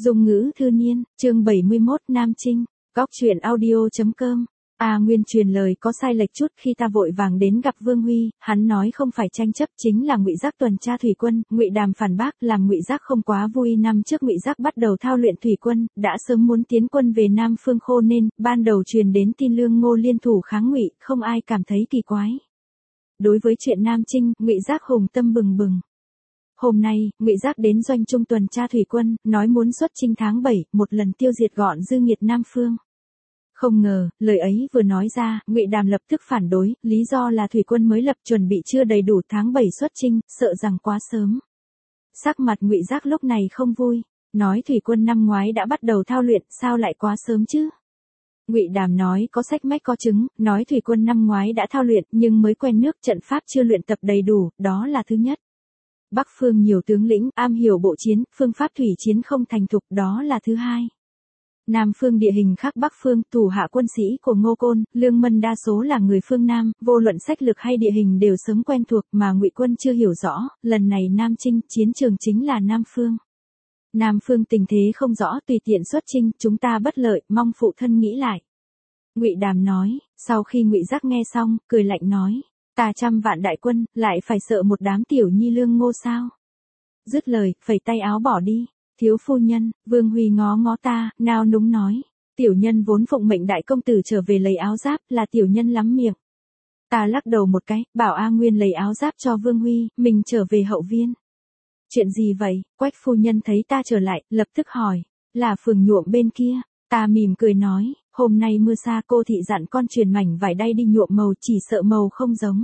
Dung ngữ thư niên, chương 71 Nam Trinh, góc truyện audio.com. Nguyên truyền lời có sai lệch chút khi ta vội vàng đến gặp Vương Huy, hắn nói không phải tranh chấp chính là Ngụy Giác tuần tra thủy quân, Ngụy Đàm phản bác làm Ngụy Giác không quá vui. Năm trước Ngụy Giác bắt đầu thao luyện thủy quân, đã sớm muốn tiến quân về Nam Phương Khô nên ban đầu truyền đến tin Lương Ngô liên thủ kháng Ngụy, không ai cảm thấy kỳ quái. Đối với chuyện Nam Trinh, Ngụy Giác hùng tâm bừng bừng. Hôm nay, Ngụy Giác đến doanh trung tuần tra thủy quân, nói muốn xuất chinh tháng 7, một lần tiêu diệt gọn dư nghiệt Nam Phương. Không ngờ, lời ấy vừa nói ra, Ngụy Đàm lập tức phản đối, lý do là thủy quân mới lập chuẩn bị chưa đầy đủ tháng 7 xuất chinh, sợ rằng quá sớm. Sắc mặt Ngụy Giác lúc này không vui, nói thủy quân năm ngoái đã bắt đầu thao luyện, sao lại quá sớm chứ? Ngụy Đàm nói có sách mách có chứng, nói thủy quân năm ngoái đã thao luyện, nhưng mới quen nước, trận pháp chưa luyện tập đầy đủ, đó là thứ nhất. Bắc phương nhiều tướng lĩnh, am hiểu bộ chiến, phương pháp thủy chiến không thành thục, đó là thứ hai. Nam phương địa hình khác Bắc phương, thủ hạ quân sĩ của Ngô Côn, Lương Mân đa số là người phương Nam, vô luận sách lược hay địa hình đều sớm quen thuộc mà Ngụy quân chưa hiểu rõ, lần này Nam Trinh, chiến trường chính là Nam phương. Nam phương tình thế không rõ, tùy tiện xuất chinh, chúng ta bất lợi, mong phụ thân nghĩ lại. Ngụy Đàm nói, sau khi Ngụy Giác nghe xong, cười lạnh nói. Ta 100 vạn đại quân, lại phải sợ một đám tiểu nhi Lương Ngô sao? Dứt lời, phẩy tay áo bỏ đi. Thiếu phu nhân, Vương Huy ngó ngó ta, nao núng nói. Tiểu nhân vốn phụng mệnh đại công tử trở về lấy áo giáp, là tiểu nhân lắm miệng. Ta lắc đầu một cái, bảo A Nguyên lấy áo giáp cho Vương Huy, mình trở về hậu viên. Chuyện gì vậy? Quách phu nhân thấy ta trở lại, lập tức hỏi. Là phường nhuộm bên kia. Ta mỉm cười nói, hôm nay mưa xa, cô thị dặn con truyền mảnh vải đay đi nhuộm màu, chỉ sợ màu không giống.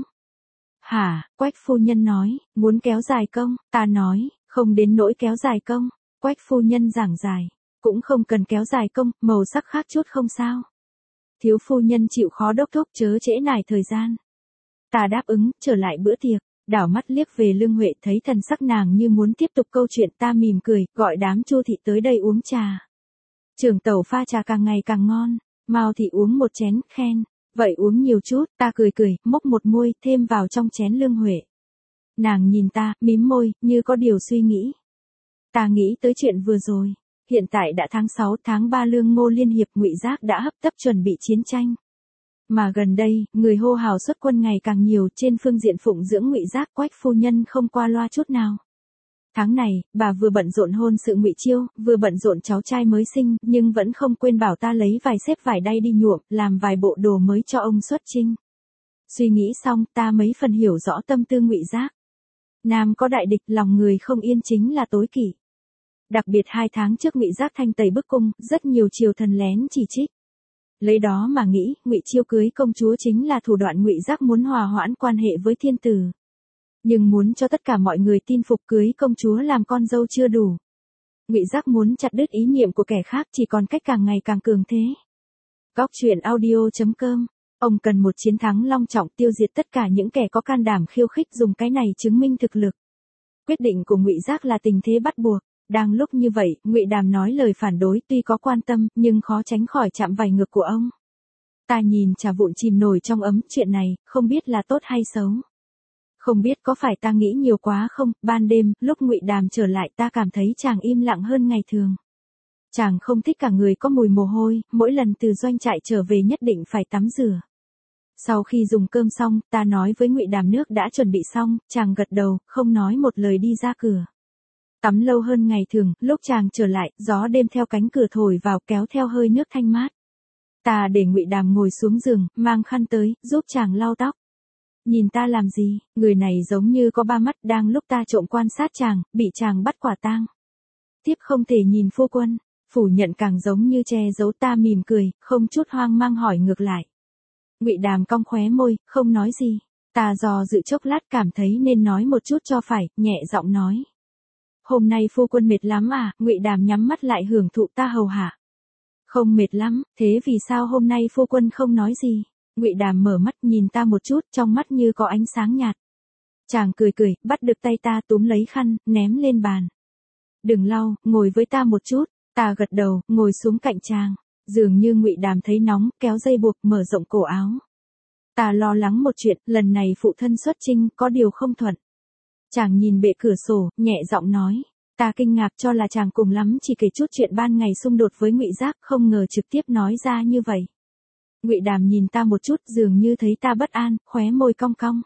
Hả? Quách phu nhân nói, muốn kéo dài công, ta nói, không đến nỗi kéo dài công. Quách phu nhân giảng giải, cũng không cần kéo dài công, màu sắc khác chút không sao. Thiếu phu nhân chịu khó đốc thúc chớ trễ nải thời gian. Ta đáp ứng, trở lại bữa tiệc, đảo mắt liếc về Lương Huệ, thấy thần sắc nàng như muốn tiếp tục câu chuyện, ta mỉm cười, gọi đám Chu thị tới đây uống trà. Trưởng tẩu pha trà càng ngày càng ngon, Mao thị uống một chén, khen, vậy uống nhiều chút, ta cười cười, mốc một muôi, thêm vào trong chén Lương Huệ. Nàng nhìn ta, mím môi, như có điều suy nghĩ. Ta nghĩ tới chuyện vừa rồi, hiện tại đã tháng 6, tháng 3 Lương Ngô liên hiệp, Ngụy Giác đã hấp tấp chuẩn bị chiến tranh. Mà gần đây, người hô hào xuất quân ngày càng nhiều, trên phương diện phụng dưỡng Ngụy Giác, Quách phu nhân không qua loa chút nào. Tháng này, bà vừa bận rộn hôn sự Ngụy Chiêu, vừa bận rộn cháu trai mới sinh, nhưng vẫn không quên bảo ta lấy vài xếp vải đay đi nhuộm, làm vài bộ đồ mới cho ông xuất chinh. Suy nghĩ xong, ta mấy phần hiểu rõ tâm tư Ngụy Giác. Nam có đại địch, lòng người không yên chính là tối kỵ. Đặc biệt 2 tháng trước Ngụy Giác thanh tẩy bức cung, rất nhiều triều thần lén chỉ trích. Lấy đó mà nghĩ, Ngụy Chiêu cưới công chúa chính là thủ đoạn Ngụy Giác muốn hòa hoãn quan hệ với thiên tử. Nhưng muốn cho tất cả mọi người tin phục cưới công chúa làm con dâu chưa đủ. Ngụy Giác muốn chặt đứt ý niệm của kẻ khác, chỉ còn cách càng ngày càng cường thế. Góc truyện audio.com. Ông cần một chiến thắng long trọng, tiêu diệt tất cả những kẻ có can đảm khiêu khích, dùng cái này chứng minh thực lực. Quyết định của Ngụy Giác là tình thế bắt buộc. Đang lúc như vậy, Ngụy Đàm nói lời phản đối, tuy có quan tâm, nhưng khó tránh khỏi chạm vài ngực của ông. Ta nhìn trà vụn chìm nổi trong ấm, chuyện này, không biết là tốt hay xấu. Không biết có phải ta nghĩ nhiều quá không, ban đêm, lúc Ngụy Đàm trở lại ta cảm thấy chàng im lặng hơn ngày thường. Chàng không thích cả người có mùi mồ hôi, mỗi lần từ doanh trại trở về nhất định phải tắm rửa. Sau khi dùng cơm xong, ta nói với Ngụy Đàm nước đã chuẩn bị xong, chàng gật đầu, không nói một lời đi ra cửa. Tắm lâu hơn ngày thường, lúc chàng trở lại, gió đêm theo cánh cửa thổi vào, kéo theo hơi nước thanh mát. Ta để Ngụy Đàm ngồi xuống giường, mang khăn tới, giúp chàng lau tóc. Nhìn ta làm gì, người này giống như có 3 mắt, đang lúc ta trộm quan sát chàng, bị chàng bắt quả tang. Tiếp không thể nhìn phu quân, phủ nhận càng giống như che giấu, ta mỉm cười, không chút hoang mang hỏi ngược lại. Ngụy Đàm cong khóe môi, không nói gì. Ta do dự chốc lát cảm thấy nên nói một chút cho phải, nhẹ giọng nói. Hôm nay phu quân mệt lắm à? Ngụy Đàm nhắm mắt lại hưởng thụ ta hầu hạ. Không mệt lắm, thế vì sao hôm nay phu quân không nói gì? Ngụy Đàm mở mắt nhìn ta một chút, trong mắt như có ánh sáng nhạt. Chàng cười cười, bắt được tay ta túm lấy khăn, ném lên bàn. Đừng lau, ngồi với ta một chút. Ta gật đầu, ngồi xuống cạnh chàng. Dường như Ngụy Đàm thấy nóng, kéo dây buộc, mở rộng cổ áo. Ta lo lắng một chuyện, lần này phụ thân xuất chinh, có điều không thuận. Chàng nhìn bệ cửa sổ, nhẹ giọng nói. Ta kinh ngạc cho là chàng cùng lắm chỉ kể chút chuyện ban ngày xung đột với Ngụy Giác, không ngờ trực tiếp nói ra như vậy. Ngụy Đàm nhìn ta một chút, dường như thấy ta bất an, khóe môi cong cong.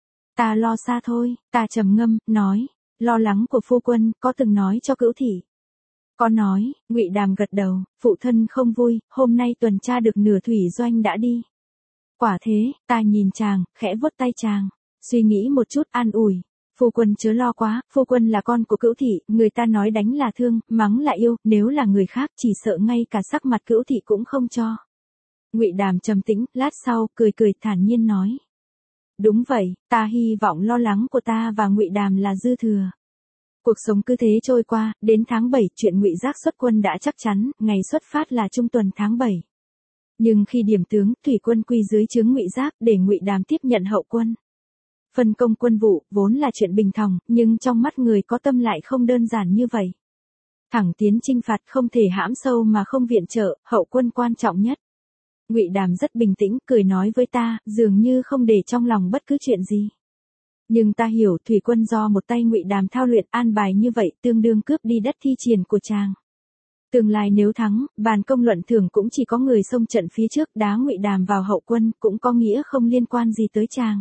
Ta lo xa thôi, ta trầm ngâm, nói, lo lắng của phu quân, có từng nói cho Cửu thị. Có nói, Ngụy Đàm gật đầu, phụ thân không vui, hôm nay tuần tra được nửa thủy doanh đã đi. Quả thế, ta nhìn chàng, khẽ vuốt tay chàng, suy nghĩ một chút, an ủi. Phu quân chớ lo quá, phu quân là con của Cửu thị, người ta nói đánh là thương, mắng là yêu, nếu là người khác chỉ sợ ngay cả sắc mặt Cửu thị cũng không cho. Ngụy Đàm trầm tĩnh, lát sau, cười cười thản nhiên nói. Đúng vậy, ta hy vọng lo lắng của ta và Ngụy Đàm là dư thừa. Cuộc sống cứ thế trôi qua, đến tháng 7, chuyện Ngụy Giác xuất quân đã chắc chắn, ngày xuất phát là trung tuần tháng 7. Nhưng khi điểm tướng, thủy quân quy dưới trướng Ngụy Giác để Ngụy Đàm tiếp nhận hậu quân. Phân công quân vụ, vốn là chuyện bình thường, nhưng trong mắt người có tâm lại không đơn giản như vậy. Thẳng tiến chinh phạt không thể hãm sâu mà không viện trợ, hậu quân quan trọng nhất. Ngụy Đàm rất bình tĩnh, cười nói với ta, dường như không để trong lòng bất cứ chuyện gì. Nhưng ta hiểu thủy quân do một tay Ngụy Đàm thao luyện, an bài như vậy tương đương cướp đi đất thi triển của chàng. Tương lai nếu thắng, bàn công luận thưởng cũng chỉ có người xông trận phía trước, đá Ngụy Đàm vào hậu quân, cũng có nghĩa không liên quan gì tới chàng.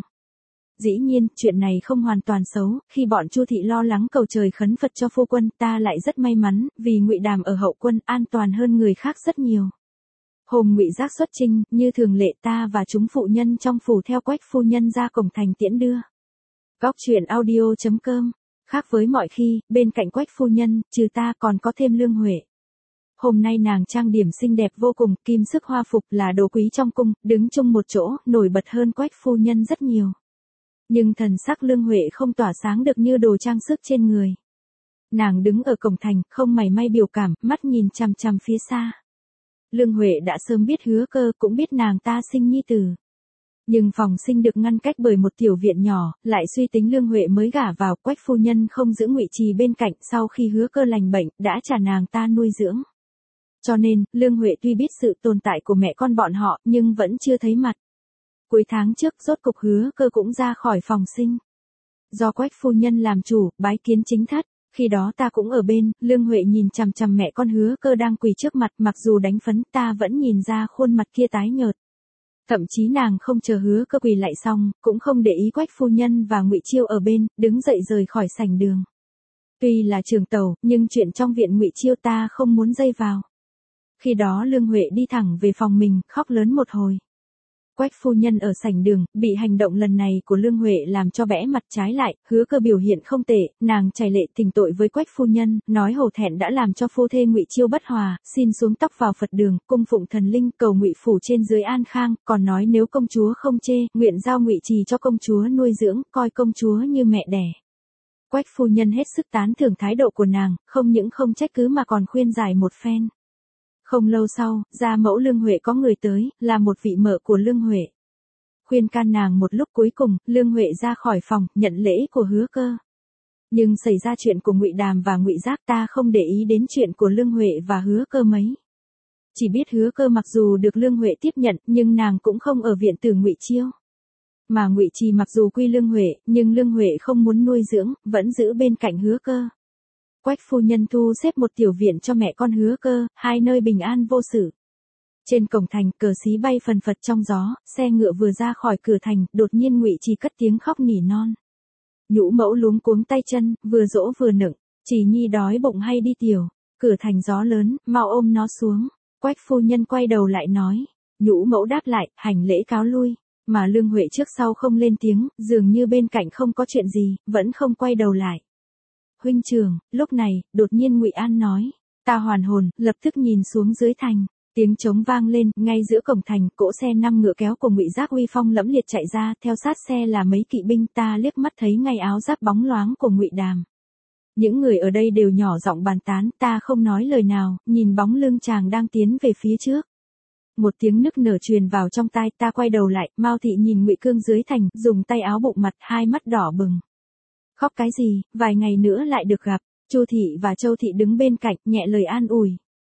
Dĩ nhiên, chuyện này không hoàn toàn xấu, khi bọn Chu thị lo lắng cầu trời khấn Phật cho phu quân, ta lại rất may mắn, vì Ngụy Đàm ở hậu quân an toàn hơn người khác rất nhiều. Hôm Ngụy Giác xuất chinh, như thường lệ ta và chúng phụ nhân trong phủ theo Quách phu nhân ra cổng thành tiễn đưa. Góc truyện audio.com. Khác với mọi khi, bên cạnh Quách phu nhân, trừ ta còn có thêm Lương Huệ. Hôm nay nàng trang điểm xinh đẹp vô cùng, kim sức hoa phục là đồ quý trong cung, đứng chung một chỗ, nổi bật hơn Quách phu nhân rất nhiều. Nhưng thần sắc Lương Huệ không tỏa sáng được như đồ trang sức trên người. Nàng đứng ở cổng thành, không mảy may biểu cảm, mắt nhìn chằm chằm phía xa. Lương Huệ đã sớm biết Hứa Cơ, cũng biết nàng ta sinh nhi tử. Nhưng phòng sinh được ngăn cách bởi một tiểu viện nhỏ, lại suy tính Lương Huệ mới gả vào, Quách phu nhân không giữ Ngụy Trì bên cạnh, sau khi Hứa Cơ lành bệnh, đã trả nàng ta nuôi dưỡng. Cho nên, Lương Huệ tuy biết sự tồn tại của mẹ con bọn họ, nhưng vẫn chưa thấy mặt. Cuối tháng trước, rốt cục Hứa Cơ cũng ra khỏi phòng sinh. Do Quách phu nhân làm chủ, bái kiến chính thất. Khi đó ta cũng ở bên, Lương Huệ nhìn chằm chằm mẹ con Hứa Cơ đang quỳ trước mặt, mặc dù đánh phấn, ta vẫn nhìn ra khuôn mặt kia tái nhợt. Thậm chí nàng không chờ Hứa Cơ quỳ lại xong, cũng không để ý Quách phu nhân và Ngụy Chiêu ở bên, đứng dậy rời khỏi sảnh đường. Tuy là trường tàu, nhưng chuyện trong viện Ngụy Chiêu ta không muốn dây vào. Khi đó Lương Huệ đi thẳng về phòng mình, khóc lớn một hồi. Quách phu nhân ở sảnh đường, bị hành động lần này của Lương Huệ làm cho bẽ mặt, trái lại, Hứa Cơ biểu hiện không tệ, nàng chảy lệ thỉnh tội với Quách phu nhân, nói hổ thẹn đã làm cho phu thê Ngụy Chiêu bất hòa, xin xuống tóc vào Phật đường, cung phụng thần linh, cầu Ngụy phủ trên dưới an khang, còn nói nếu công chúa không chê, nguyện giao Ngụy Trì cho công chúa nuôi dưỡng, coi công chúa như mẹ đẻ. Quách phu nhân hết sức tán thưởng thái độ của nàng, không những không trách cứ mà còn khuyên giải một phen. Không lâu sau, gia mẫu Lương Huệ có người tới, là một vị mợ của Lương Huệ. Khuyên can nàng một lúc, cuối cùng, Lương Huệ ra khỏi phòng, nhận lễ của Hứa Cơ. Nhưng xảy ra chuyện của Ngụy Đàm và Ngụy Giác, ta không để ý đến chuyện của Lương Huệ và Hứa Cơ mấy. Chỉ biết Hứa Cơ mặc dù được Lương Huệ tiếp nhận, nhưng nàng cũng không ở viện tử Ngụy Chiêu. Mà Ngụy Trì mặc dù quy Lương Huệ, nhưng Lương Huệ không muốn nuôi dưỡng, vẫn giữ bên cạnh Hứa Cơ. Quách phu nhân thu xếp một tiểu viện cho mẹ con Hứa Cơ, hai nơi bình an vô sự. Trên cổng thành, cờ xí bay phần phật trong gió, xe ngựa vừa ra khỏi cửa thành, đột nhiên Ngụy Trì cất tiếng khóc nỉ non. Nhũ mẫu luống cuống tay chân, vừa dỗ vừa nựng, Trì nhi đói bụng hay đi tiểu, cửa thành gió lớn, mau ôm nó xuống. Quách phu nhân quay đầu lại nói, nhũ mẫu đáp lại, hành lễ cáo lui, mà Lương Huệ trước sau không lên tiếng, dường như bên cạnh không có chuyện gì, vẫn không quay đầu lại. Huynh trưởng, lúc này, đột nhiên Ngụy An nói, ta hoàn hồn, lập tức nhìn xuống dưới thành. Tiếng trống vang lên, ngay giữa cổng thành, cỗ xe 5 ngựa kéo của Ngụy Giác uy phong lẫm liệt chạy ra, theo sát xe là mấy kỵ binh, ta liếc mắt thấy ngay áo giáp bóng loáng của Ngụy Đàm. Những người ở đây đều nhỏ giọng bàn tán, ta không nói lời nào, nhìn bóng lưng chàng đang tiến về phía trước. Một tiếng nức nở truyền vào trong tai, ta quay đầu lại, Mao thị nhìn Ngụy Cương dưới thành, dùng tay áo bụng mặt, hai mắt đỏ bừng. Khóc cái gì, vài ngày nữa lại được gặp. Chu thị và Châu thị đứng bên cạnh, nhẹ lời an ủi.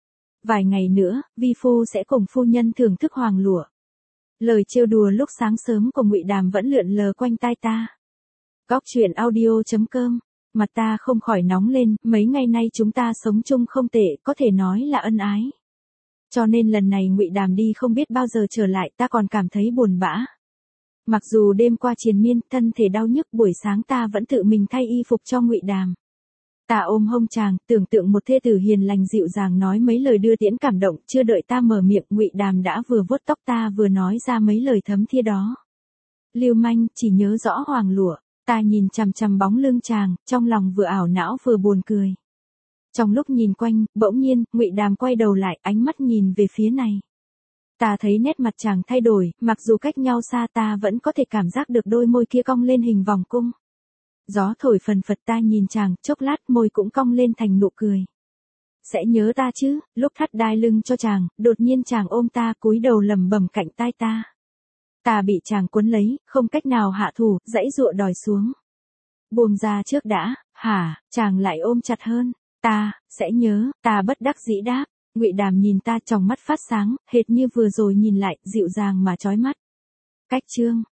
Vài ngày nữa, vi phu sẽ cùng phu nhân thưởng thức hoàng lụa. Lời trêu đùa lúc sáng sớm của Ngụy Đàm vẫn lượn lờ quanh tai ta. Góc truyện audio.com Mặt ta không khỏi nóng lên, mấy ngày nay chúng ta sống chung không tệ, có thể nói là ân ái. Cho nên lần này Ngụy Đàm đi không biết bao giờ trở lại, ta còn cảm thấy buồn bã. Mặc dù đêm qua triền miên, thân thể đau nhức, buổi sáng ta vẫn tự mình thay y phục cho Ngụy Đàm. Ta ôm hông chàng, tưởng tượng một thê tử hiền lành dịu dàng nói mấy lời đưa tiễn cảm động, chưa đợi ta mở miệng, Ngụy Đàm đã vừa vuốt tóc ta vừa nói ra mấy lời thấm thía đó. Lưu manh, chỉ nhớ rõ hoàng lụa. Ta nhìn chằm chằm bóng lưng chàng, trong lòng vừa ảo não vừa buồn cười. Trong lúc nhìn quanh, bỗng nhiên, Ngụy Đàm quay đầu lại, ánh mắt nhìn về phía này. Ta thấy nét mặt chàng thay đổi, mặc dù cách nhau xa ta vẫn có thể cảm giác được đôi môi kia cong lên hình vòng cung. Gió thổi phần phật, ta nhìn chàng, chốc lát môi cũng cong lên thành nụ cười. Sẽ nhớ ta chứ? Lúc thắt đai lưng cho chàng, đột nhiên chàng ôm ta, cúi đầu lẩm bẩm cạnh tai ta. Ta bị chàng cuốn lấy, không cách nào hạ thủ, giãy giụa đòi xuống. Buông ra trước đã. Hả? Chàng lại ôm chặt hơn. Ta sẽ nhớ. Ta bất đắc dĩ đáp. Ngụy Đàm nhìn ta, trong mắt phát sáng, hệt như vừa rồi nhìn lại, dịu dàng mà chói mắt. Cách chương